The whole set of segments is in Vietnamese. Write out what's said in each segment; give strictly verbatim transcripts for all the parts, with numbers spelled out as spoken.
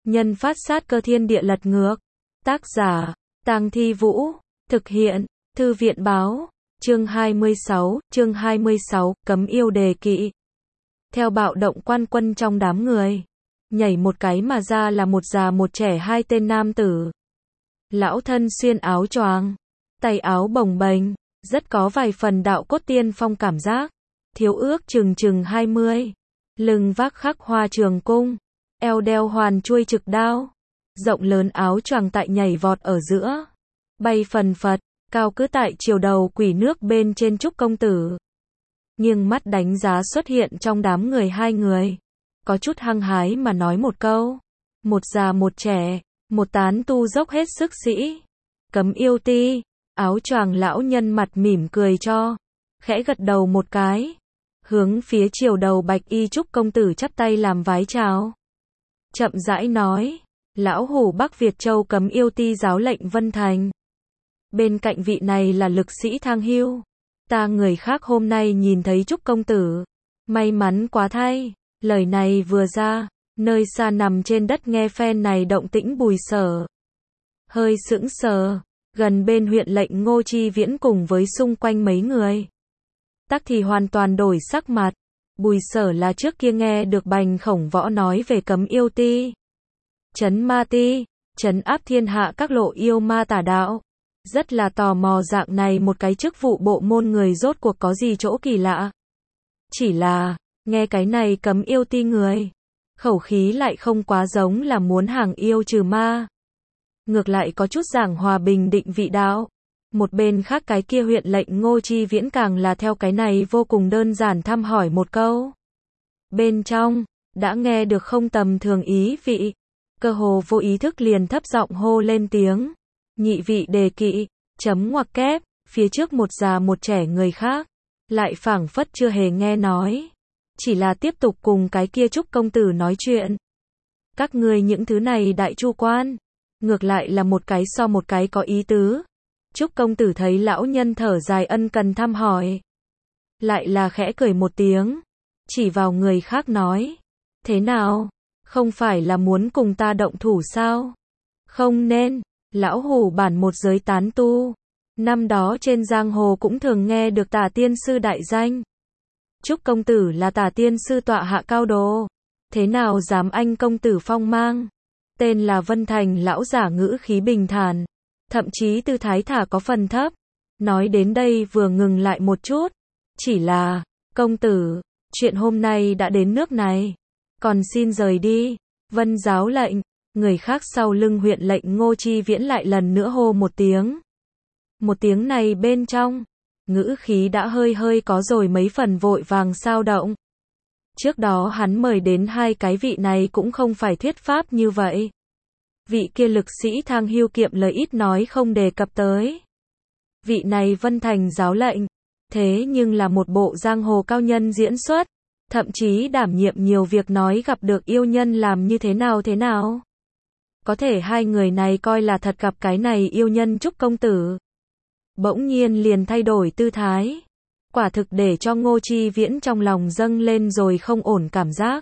Nhân phát sát cơ thiên địa lật ngược. Tác giả, Tang Thi Vũ. Thực hiện, Thư viện báo. Chương hai mươi sáu, chương hai mươi sáu, cấm yêu đề kỵ. Theo bạo động quan quân trong đám người. Nhảy một cái mà ra là một già một trẻ hai tên nam tử. Lão thân xuyên áo choàng, tay áo bồng bềnh, rất có vài phần đạo cốt tiên phong cảm giác. Thiếu ước chừng chừng hai mươi. Lưng vác khắc hoa trường cung, eo đeo hoàn chuôi trực đao. Rộng lớn áo choàng tại nhảy vọt ở giữa. Bay phần phật, cao cứ tại chiều đầu quỷ nước bên trên Trúc công tử. Nghiêng mắt đánh giá xuất hiện trong đám người hai người. Có chút hăng hái mà nói một câu. Một già một trẻ, một tán tu dốc hết sức sĩ. Cấm yêu ti, áo choàng lão nhân mặt mỉm cười cho. Khẽ gật đầu một cái. Hướng phía chiều đầu bạch y Trúc công tử chắp tay làm vái chào. Chậm rãi nói. Lão hủ Bắc Việt Châu cấm yêu ti giáo lệnh Vân Thành. Bên cạnh vị này là lực sĩ Thang Hưu. Ta người khác hôm nay nhìn thấy Trúc công tử. May mắn quá thay. Lời này vừa ra, nơi xa nằm trên đất nghe phen này động tĩnh Bùi Sở. Hơi sững sờ, gần bên huyện lệnh Ngô Chi Viễn cùng với xung quanh mấy người. Tắc thì hoàn toàn đổi sắc mặt. Bùi Sở là trước kia nghe được Bành Khổng Võ nói về cấm yêu ti. Trấn ma ti, trấn áp thiên hạ các lộ yêu ma tà đạo. Rất là tò mò dạng này một cái chức vụ bộ môn người rốt cuộc có gì chỗ kỳ lạ. Chỉ là, nghe cái này cấm yêu ti người. Khẩu khí lại không quá giống là muốn hàng yêu trừ ma. Ngược lại có chút giảng hòa bình định vị đạo. Một bên khác cái kia huyện lệnh Ngô Chi Viễn càng là theo cái này vô cùng đơn giản thăm hỏi một câu. Bên trong, đã nghe được không tầm thường ý vị. Cơ hồ vô ý thức liền thấp giọng hô lên tiếng. Nhị vị đề kỵ, chấm ngoặc kép, phía trước một già một trẻ người khác. Lại phảng phất chưa hề nghe nói. Chỉ là tiếp tục cùng cái kia Trúc công tử nói chuyện. Các ngươi những thứ này đại chu quan. Ngược lại là một cái so một cái có ý tứ. Trúc công tử thấy lão nhân thở dài ân cần thăm hỏi. Lại là khẽ cười một tiếng. Chỉ vào người khác nói. Thế nào? Không phải là muốn cùng ta động thủ sao? Không nên. Lão hủ bản một giới tán tu. Năm đó trên giang hồ cũng thường nghe được Tả tiên sư đại danh. Trúc công tử là Tả tiên sư tọa hạ cao đồ. Thế nào dám anh công tử phong mang? Tên là Vân Thành lão giả ngữ khí bình thản. Thậm chí tư thái thả có phần thấp. Nói đến đây vừa ngừng lại một chút. Chỉ là, công tử, chuyện hôm nay đã đến nước này. Còn xin rời đi. Vân giáo lệnh. Người khác sau lưng huyện lệnh Ngô Chi Viễn lại lần nữa hô một tiếng. Một tiếng này bên trong, ngữ khí đã hơi hơi có rồi mấy phần vội vàng sao động. Trước đó hắn mời đến hai cái vị này cũng không phải thuyết pháp như vậy. Vị kia lực sĩ Thang Hưu kiệm lời ít nói không đề cập tới. Vị này Vân Thành giáo lệnh, thế nhưng là một bộ giang hồ cao nhân diễn xuất, thậm chí đảm nhiệm nhiều việc nói gặp được yêu nhân làm như thế nào thế nào. Có thể hai người này coi là thật gặp cái này yêu nhân Trúc công tử. Bỗng nhiên liền thay đổi tư thái. Quả thực để cho Ngô Chi Viễn trong lòng dâng lên rồi không ổn cảm giác.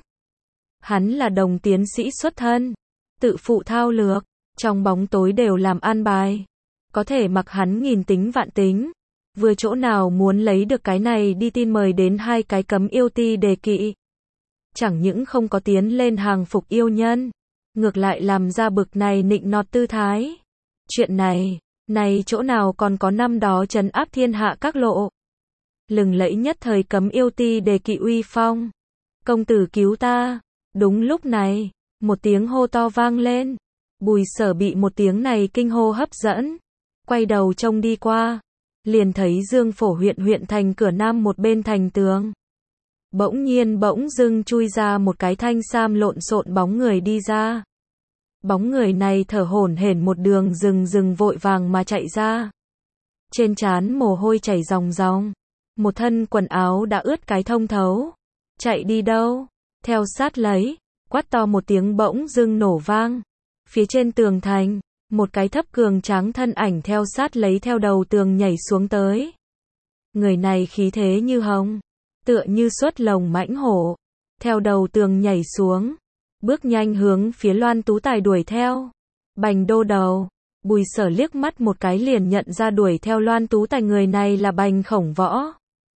Hắn là đồng tiến sĩ xuất thân. Tự phụ thao lược. Trong bóng tối đều làm an bài. Có thể mặc hắn nghìn tính vạn tính. Vừa chỗ nào muốn lấy được cái này đi tin mời đến hai cái cấm yêu ti đề kỵ. Chẳng những không có tiến lên hàng phục yêu nhân. Ngược lại làm ra bực này nịnh nọt tư thái. Chuyện này, này chỗ nào còn có năm đó trấn áp thiên hạ các lộ. Lừng lẫy nhất thời cấm yêu ti đề kỵ uy phong. Công tử cứu ta. Đúng lúc này, một tiếng hô to vang lên. Bùi Sở bị một tiếng này kinh hô hấp dẫn. Quay đầu trông đi qua. Liền thấy Dương Phổ huyện huyện thành cửa nam một bên thành tường. Bỗng nhiên bỗng dưng chui ra một cái thanh sam lộn xộn bóng người đi ra. Bóng người này thở hổn hển một đường rừng rừng vội vàng mà chạy ra. Trên trán mồ hôi chảy ròng ròng. Một thân quần áo đã ướt cái thông thấu. Chạy đi đâu? Theo sát lấy. Quát to một tiếng bỗng dưng nổ vang. Phía trên tường thành. Một cái thấp cường tráng thân ảnh theo sát lấy theo đầu tường nhảy xuống tới. Người này khí thế như hồng. Tựa như xuất lồng mãnh hổ. Theo đầu tường nhảy xuống. bước nhanh hướng phía Loan Tú Tài đuổi theo. Bành đô đầu, Bùi Sở liếc mắt một cái liền nhận ra đuổi theo Loan Tú Tài người này là Bành Khổng Võ.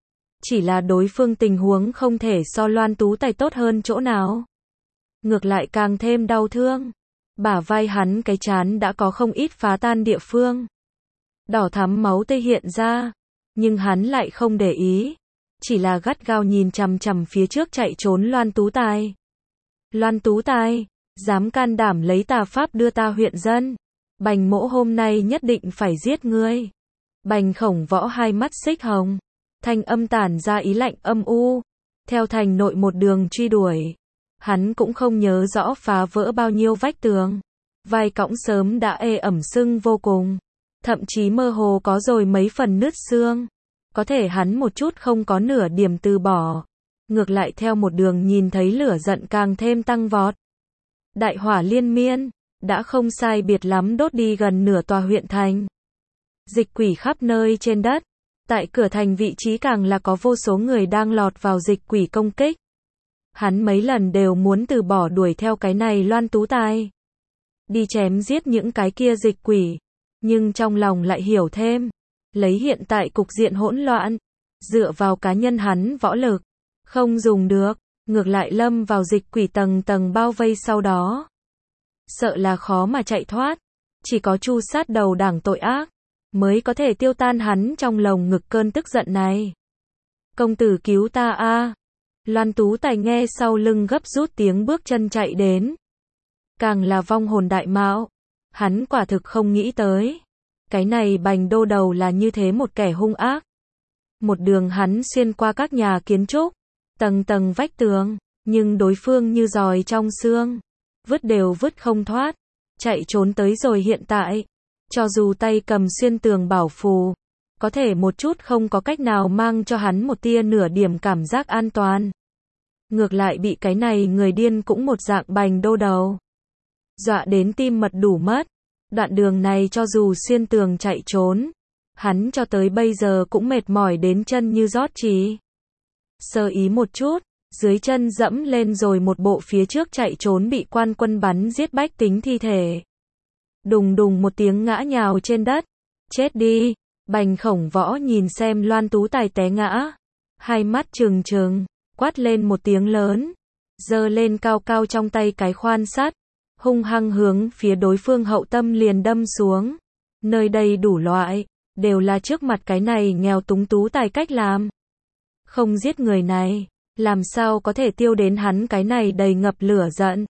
Chỉ là đối phương tình huống không thể so Loan Tú Tài tốt hơn chỗ nào. Ngược lại càng thêm đau thương. Bả vai hắn cái trán đã có không ít phá tan địa phương. Đỏ thắm máu tươi hiện ra. Nhưng hắn lại không để ý. Chỉ là gắt gao nhìn chằm chằm phía trước chạy trốn Loan Tú Tài. Loan Tú Tài, dám can đảm lấy tà pháp đưa ta huyện dân. Bành mỗ hôm nay nhất định phải giết ngươi. Bành Khổng Võ hai mắt xích hồng. Thanh âm tản ra ý lạnh âm u. Theo thành nội một đường truy đuổi. Hắn cũng không nhớ rõ phá vỡ bao nhiêu vách tường. Vai cõng sớm đã ê ẩm sưng vô cùng. Thậm chí mơ hồ có rồi mấy phần nứt xương. Có thể hắn một chút không có nửa điểm từ bỏ. Ngược lại theo một đường nhìn thấy lửa giận càng thêm tăng vọt. Đại hỏa liên miên, đã không sai biệt lắm đốt đi gần nửa tòa huyện thành. Dịch quỷ khắp nơi trên đất. Tại cửa thành vị trí càng là có vô số người đang lọt vào dịch quỷ công kích. Hắn mấy lần đều muốn từ bỏ đuổi theo cái này Loan Tú Tài. Đi chém giết những cái kia dịch quỷ. Nhưng trong lòng lại hiểu thêm. Lấy hiện tại cục diện hỗn loạn. Dựa vào cá nhân hắn võ lực. Không dùng được. Ngược lại lâm vào dịch quỷ tầng tầng bao vây sau đó. Sợ là khó mà chạy thoát. Chỉ có tru sát đầu đảng tội ác. Mới có thể tiêu tan hắn trong lồng ngực cơn tức giận này. Công tử cứu ta a. Loan Tú Tài nghe sau lưng gấp rút tiếng bước chân chạy đến. Càng là vong hồn đại mạo. Hắn quả thực không nghĩ tới. Cái này Bành đô đầu là như thế một kẻ hung ác. Một đường hắn xuyên qua các nhà kiến trúc. Tầng tầng vách tường. Nhưng đối phương như giòi trong xương. Vứt đều vứt không thoát. Chạy trốn tới rồi hiện tại. Cho dù tay cầm xuyên tường bảo phù. Có thể một chút không có cách nào mang cho hắn một tia nửa điểm cảm giác an toàn. Ngược lại bị cái này người điên cũng một dạng Bành đô đầu. Dọa đến tim mật đủ mất. Đoạn đường này cho dù xuyên tường chạy trốn. Hắn cho tới bây giờ cũng mệt mỏi đến chân như rót chỉ. Sơ ý một chút. Dưới chân dẫm lên rồi một bộ phía trước chạy trốn bị quan quân bắn giết bách tính thi thể. Đùng đùng một tiếng ngã nhào trên đất. Chết đi. Bành Khổng Võ nhìn xem Loan Tú Tài té ngã. Hai mắt trừng trừng. Quát lên một tiếng lớn. Giơ lên cao cao trong tay cái khoan sắt. Hung hăng hướng phía đối phương hậu tâm liền đâm xuống. Nơi đây đủ loại. Đều là trước mặt cái này nghèo túng Tú Tài cách làm. Không giết người này. Làm sao có thể tiêu đến hắn cái này đầy ngập lửa giận.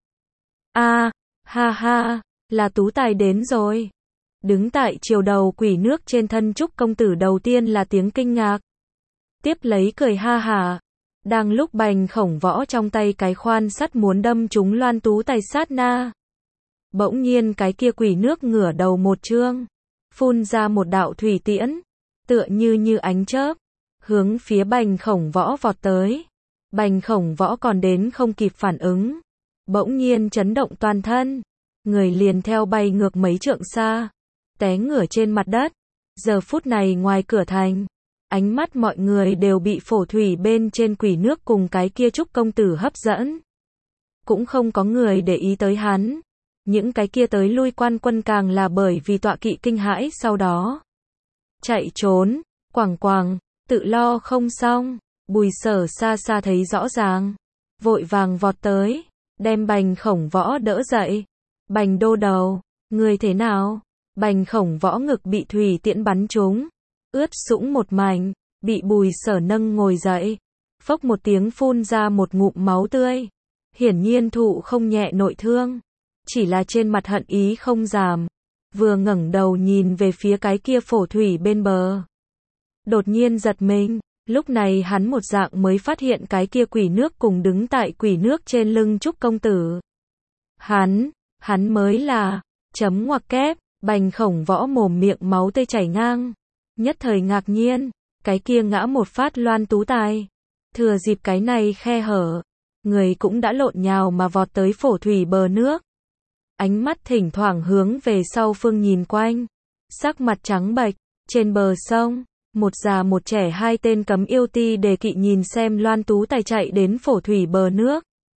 A, ha ha, là Tú Tài đến rồi. Đứng tại chiều đầu quỷ nước trên thân trúc công tử đầu tiên là tiếng kinh ngạc. Tiếp lấy cười ha hả. Đang lúc Bành Khổng Võ trong tay cái khoan sắt muốn đâm trúng Loan Tú Tài sát na. Bỗng nhiên cái kia quỷ nước ngửa đầu một trương. Phun ra một đạo thủy tiễn. Tựa như như ánh chớp. Hướng phía Bành Khổng Võ vọt tới. Bành Khổng Võ còn đến không kịp phản ứng. Bỗng nhiên chấn động toàn thân. Người liền theo bay ngược mấy trượng xa. Té ngửa trên mặt đất. Giờ phút này ngoài cửa thành. Ánh mắt mọi người đều bị phổ thủy bên trên quỷ nước cùng cái kia trúc công tử hấp dẫn. Cũng không có người để ý tới hắn. Những cái kia tới lui quan quân càng là bởi vì tọa kỵ kinh hãi sau đó. Chạy trốn. Quảng quảng. Tự lo không xong. Bùi Sở xa xa thấy rõ ràng. Vội vàng vọt tới. Đem Bành Khổng Võ đỡ dậy. Bành đô đầu. Người thế nào? Bành Khổng Võ ngực bị thủy tiễn bắn trúng. Ướt sũng một mảnh. Bị Bùi Sở nâng ngồi dậy. Phốc một tiếng phun ra một ngụm máu tươi. Hiển nhiên thụ không nhẹ nội thương. Chỉ là trên mặt hận ý không giảm. Vừa ngẩng đầu nhìn về phía cái kia phổ thủy bên bờ. Đột nhiên giật mình. Lúc này hắn một dạng mới phát hiện cái kia quỷ nước cùng đứng tại quỷ nước trên lưng trúc công tử. Hắn, hắn mới là, chấm ngoặc kép, Bành Khổng Võ mồm miệng máu tươi chảy ngang. Nhất thời ngạc nhiên, cái kia ngã một phát Loan Tú Tài. Thừa dịp cái này khe hở, người cũng đã lộn nhào mà vọt tới phổ thủy bờ nước. Ánh mắt thỉnh thoảng hướng về sau phương nhìn quanh. Sắc mặt trắng bệch, trên bờ sông. Một già một trẻ hai tên cấm yêu ti đề kỵ nhìn xem Loan Tú Tài chạy đến phổ thủy bờ nước.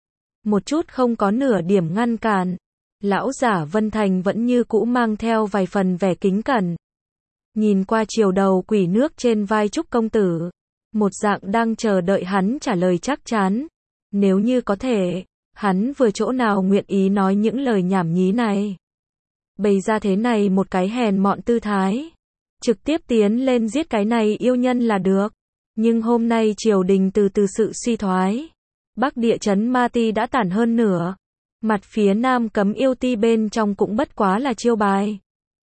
một chút không có nửa điểm ngăn cản. Lão giả Vân Thành vẫn như cũ mang theo vài phần vẻ kính cẩn. Nhìn qua chiều đầu quỷ nước trên vai Trúc công tử, một dạng đang chờ đợi hắn trả lời chắc chắn. Nếu như có thể, hắn vừa chỗ nào nguyện ý nói những lời nhảm nhí này. Bày ra thế này một cái hèn mọn tư thái, trực tiếp tiến lên giết cái này yêu nhân là được. Nhưng hôm nay triều đình từ từ sự suy thoái, Bắc địa chấn ma ti đã tản hơn nửa, mặt phía nam cấm yêu ti bên trong cũng bất quá là chiêu bài,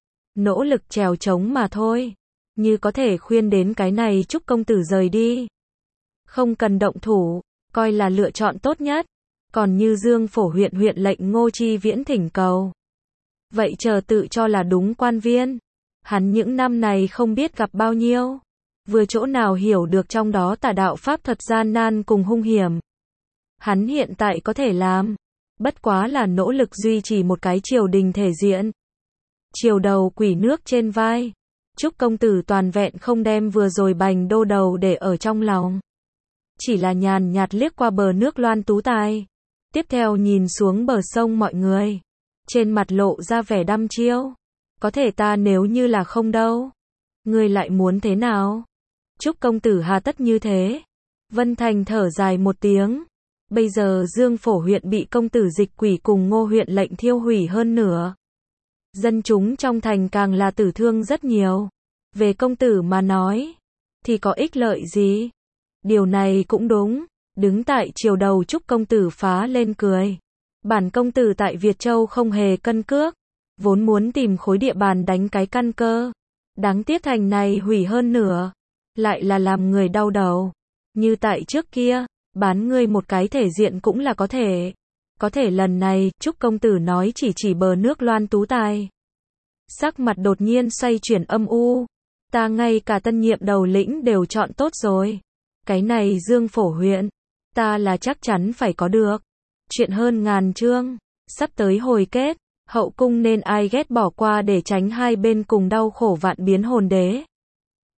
nỗ lực trèo trống mà thôi. Như có thể khuyên đến cái này Trúc công tử rời đi, không cần động thủ, coi là lựa chọn tốt nhất. Còn như Dương Phổ huyện huyện lệnh Ngô Chi Viễn thỉnh cầu, vậy chờ tự cho là đúng quan viên. Hắn những năm này không biết gặp bao nhiêu, vừa chỗ nào hiểu được trong đó tà đạo pháp thuật gian nan cùng hung hiểm. Hắn hiện tại có thể làm, bất quá là nỗ lực duy trì một cái triều đình thể diện. Triều đầu quỷ nước trên vai, Trúc công tử toàn vẹn không đem vừa rồi bành đô đầu để ở trong lòng. Chỉ là nhàn nhạt liếc qua bờ nước Loan Tú Tài, tiếp theo nhìn xuống bờ sông mọi người, trên mặt lộ ra vẻ đăm chiêu. Có thể ta nếu như là không đâu, ngươi lại muốn thế nào? Trúc công tử hà tất như thế? Vân Thành thở dài một tiếng. Bây giờ Dương Phổ huyện bị công tử dịch quỷ cùng Ngô huyện lệnh thiêu hủy hơn nửa. Dân chúng trong thành càng là tử thương rất nhiều. Về công tử mà nói, thì có ích lợi gì? Điều này cũng đúng. Đứng tại chiều đầu Trúc công tử phá lên cười. Bản công tử tại Việt Châu không hề cân cước, vốn muốn tìm khối địa bàn đánh cái căn cơ. Đáng tiếc thành này hủy hơn nửa, lại là làm người đau đầu. Như tại trước kia, bán ngươi một cái thể diện cũng là có thể. Có thể lần này, Trúc công tử nói chỉ chỉ bờ nước Loan Tú Tài. Sắc mặt đột nhiên xoay chuyển âm u. Ta ngay cả tân nhiệm đầu lĩnh đều chọn tốt rồi. Cái này Dương Phổ huyện, ta là chắc chắn phải có được. Chuyện hơn ngàn chương, sắp tới hồi kết. Hậu cung nên ai ghét bỏ qua để tránh hai bên cùng đau khổ vạn biến hồn đế.